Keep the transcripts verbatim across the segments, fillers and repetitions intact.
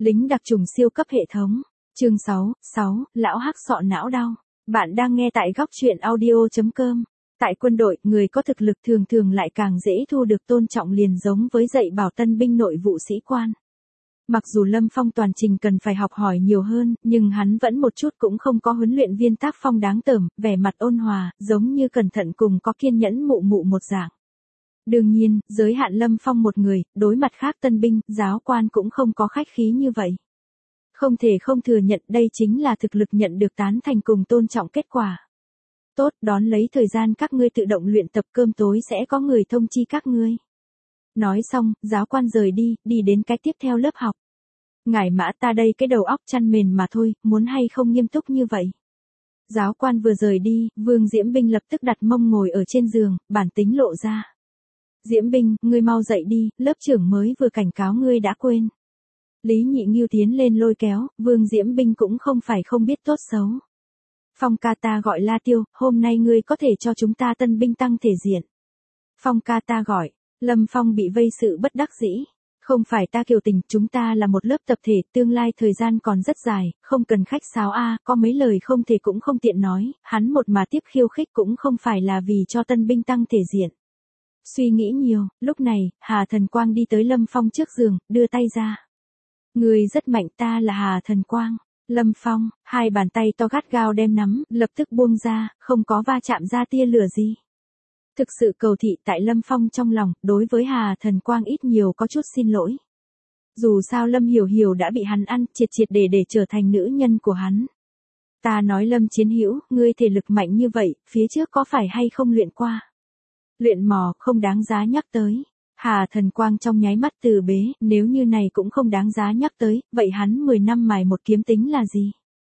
Lính đặc trùng siêu cấp hệ thống. Chương sáu, sáu, lão hắc sọ não đau. Bạn đang nghe tại góc truyện audio chấm com. Tại quân đội, người có thực lực thường thường lại càng dễ thu được tôn trọng liền giống với dạy bảo tân binh nội vụ sĩ quan. Mặc dù Lâm Phong toàn trình cần phải học hỏi nhiều hơn, nhưng hắn vẫn một chút cũng không có huấn luyện viên tác phong đáng tởm, vẻ mặt ôn hòa, giống như cẩn thận cùng có kiên nhẫn mụ mụ một dạng. Đương nhiên, giới hạn Lâm Phong một người, đối mặt khác tân binh, giáo quan cũng không có khách khí như vậy. Không thể không thừa nhận đây chính là thực lực nhận được tán thành cùng tôn trọng kết quả. Tốt, đón lấy thời gian các ngươi tự động luyện tập, cơm tối sẽ có người thông chi các ngươi. Nói xong, giáo quan rời đi, đi đến cái tiếp theo lớp học. Ngải Mã, ta đây cái đầu óc chăn mền mà thôi, muốn hay không nghiêm túc như vậy. Giáo quan vừa rời đi, Vương Diễm Binh lập tức đặt mông ngồi ở trên giường, bản tính lộ ra. Diễm Binh, ngươi mau dậy đi, lớp trưởng mới vừa cảnh cáo ngươi đã quên. Lý Nhị Nghiêu tiến lên lôi kéo, Vương Diễm Binh cũng không phải không biết tốt xấu. Phong ca, ta gọi La Tiêu, hôm nay ngươi có thể cho chúng ta tân binh tăng thể diện. Phong ca, ta gọi. Lâm Phong bị vây sự bất đắc dĩ. Không phải ta kiều tình, chúng ta là một lớp tập thể, tương lai thời gian còn rất dài, không cần khách sáo a, có mấy lời không thể cũng không tiện nói, hắn một mà tiếp khiêu khích cũng không phải là vì cho tân binh tăng thể diện. Suy nghĩ nhiều, lúc này, Hà Thần Quang đi tới Lâm Phong trước giường, đưa tay ra. Người rất mạnh, ta là Hà Thần Quang. Lâm Phong, hai bàn tay to gắt gao đem nắm, lập tức buông ra, không có va chạm ra tia lửa gì. Thực sự cầu thị tại Lâm Phong trong lòng, đối với Hà Thần Quang ít nhiều có chút xin lỗi. Dù sao Lâm Hiểu Hiểu đã bị hắn ăn triệt triệt để để trở thành nữ nhân của hắn. Ta nói Lâm Chiến Hữu, ngươi thể lực mạnh như vậy, phía trước có phải hay không luyện qua? Luyện mò, không đáng giá nhắc tới. Hà Thần Quang trong nháy mắt từ bế, nếu như này cũng không đáng giá nhắc tới, vậy hắn mười năm mài một kiếm tính là gì?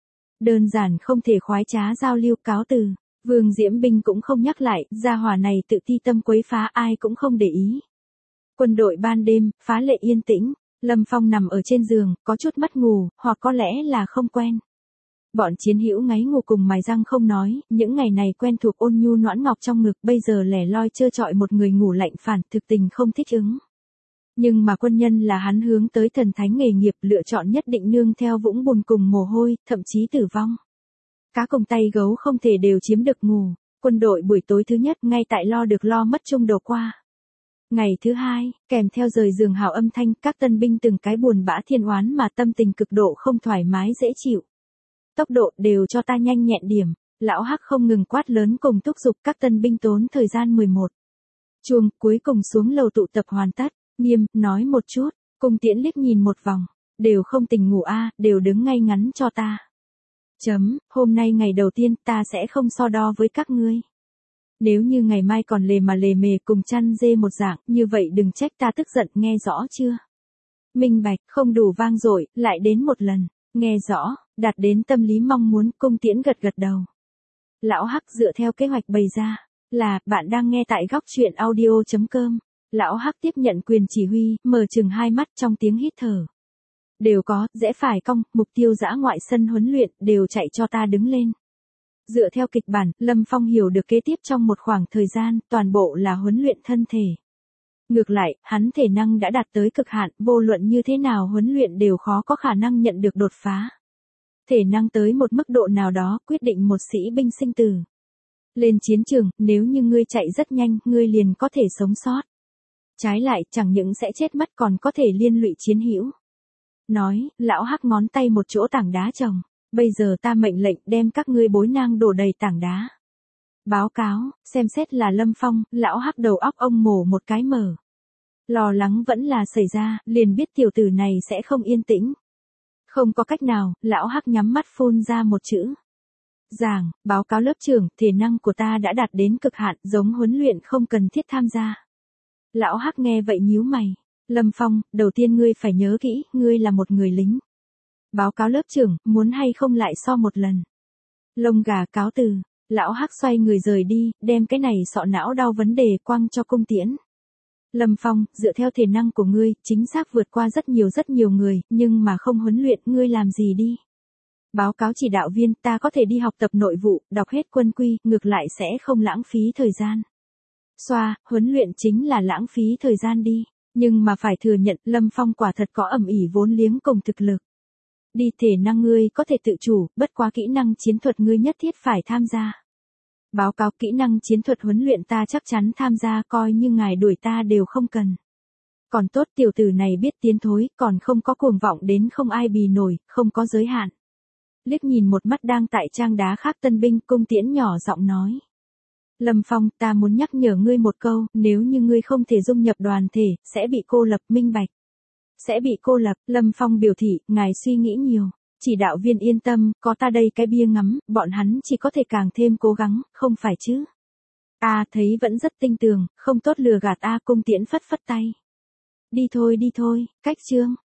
Đơn giản không thể khoái trá giao lưu, cáo từ. Vương Diễm Binh cũng không nhắc lại, gia hỏa này tự ti tâm quấy phá ai cũng không để ý. Quân đội ban đêm, phá lệ yên tĩnh, Lâm Phong nằm ở trên giường, có chút mất ngủ, hoặc có lẽ là không quen. Bọn chiến hữu ngáy ngủ cùng mài răng không nói, những ngày này quen thuộc ôn nhu noãn ngọc trong ngực, bây giờ lẻ loi trơ trọi một người ngủ lạnh phản, thực tình không thích ứng. Nhưng mà quân nhân là hắn hướng tới thần thánh nghề nghiệp, lựa chọn nhất định nương theo vũng bùn cùng mồ hôi, thậm chí tử vong. Cá cùng tay gấu không thể đều chiếm được ngủ. Quân đội buổi tối thứ nhất ngay tại lo được lo mất chung đầu qua. Ngày thứ hai, kèm theo rời giường hào âm thanh, các tân binh từng cái buồn bã thiên oán mà tâm tình cực độ không thoải mái dễ chịu. Tốc độ đều cho ta nhanh nhẹn điểm. Lão Hắc không ngừng quát lớn cùng thúc giục các tân binh tốn thời gian mười một. Chuông, cuối cùng xuống lầu tụ tập hoàn tất. Nghiêm, nói một chút. Cung Tiễn liếc nhìn một vòng. Đều không tỉnh ngủ a, đều đứng ngay ngắn cho ta. Chấm, hôm nay ngày đầu tiên ta sẽ không so đo với các ngươi. Nếu như ngày mai còn lề mà lề mề cùng chăn dê một dạng, như vậy đừng trách ta tức giận, nghe rõ chưa? Minh bạch, không đủ vang dội, lại đến một lần. Nghe rõ, đạt đến tâm lý mong muốn, Cung Tiễn gật gật đầu. Lão Hắc dựa theo kế hoạch bày ra, là, bạn đang nghe tại góc truyện audio chấm com. Lão Hắc tiếp nhận quyền chỉ huy, mở chừng hai mắt trong tiếng hít thở. Đều có, rẽ phải cong, mục tiêu dã ngoại sân huấn luyện, đều chạy cho ta đứng lên. Dựa theo kịch bản, Lâm Phong hiểu được kế tiếp trong một khoảng thời gian, toàn bộ là huấn luyện thân thể. Ngược lại, hắn thể năng đã đạt tới cực hạn, vô luận như thế nào huấn luyện đều khó có khả năng nhận được đột phá. Thể năng tới một mức độ nào đó, quyết định một sĩ binh sinh tử. Lên chiến trường, nếu như ngươi chạy rất nhanh, ngươi liền có thể sống sót. Trái lại, chẳng những sẽ chết mất còn có thể liên lụy chiến hữu. Nói, lão Hắc ngón tay một chỗ tảng đá trồng. Bây giờ ta mệnh lệnh đem các ngươi bối nang đổ đầy tảng đá. Báo cáo, xem xét là Lâm Phong, lão Hắc đầu óc ông mổ một cái mở. Lo lắng vẫn là xảy ra, liền biết tiểu tử này sẽ không yên tĩnh. Không có cách nào, lão Hắc nhắm mắt phun ra một chữ. Giảng, báo cáo lớp trưởng, thể năng của ta đã đạt đến cực hạn, giống huấn luyện không cần thiết tham gia. Lão Hắc nghe vậy nhíu mày. Lâm Phong, đầu tiên ngươi phải nhớ kỹ, ngươi là một người lính. Báo cáo lớp trưởng, muốn hay không lại so một lần. Lông gà, cáo từ. Lão Hắc xoay người rời đi, đem cái này sọ não đau vấn đề quăng cho Cung Tiễn. Lâm Phong, dựa theo thể năng của ngươi, chính xác vượt qua rất nhiều rất nhiều người, nhưng mà không huấn luyện, ngươi làm gì đi. Báo cáo chỉ đạo viên, ta có thể đi học tập nội vụ, đọc hết quân quy, ngược lại sẽ không lãng phí thời gian. Xoa, huấn luyện chính là lãng phí thời gian đi. Nhưng mà phải thừa nhận Lâm Phong quả thật có ẩn ỷ vốn liếng cùng thực lực. Đi thể năng ngươi có thể tự chủ, bất quá kỹ năng chiến thuật ngươi nhất thiết phải tham gia. Báo cáo kỹ năng chiến thuật huấn luyện ta chắc chắn tham gia, coi như ngài đuổi ta đều không cần. Còn tốt tiểu tử này biết tiến thối, còn không có cuồng vọng đến không ai bì nổi, không có giới hạn. Liếc nhìn một mắt đang tại trang đá khác tân binh, Cung Tiễn nhỏ giọng nói. Lâm Phong, ta muốn nhắc nhở ngươi một câu, nếu như ngươi không thể dung nhập đoàn thể, sẽ bị cô lập, minh bạch. Sẽ bị cô lập, Lâm Phong biểu thị, ngài suy nghĩ nhiều. Chỉ đạo viên yên tâm, có ta đây cái bia ngắm, bọn hắn chỉ có thể càng thêm cố gắng, không phải chứ. A thấy vẫn rất tinh tường, không tốt lừa gạt A. Cung Tiễn phất phất tay. Đi thôi đi thôi, cách chương.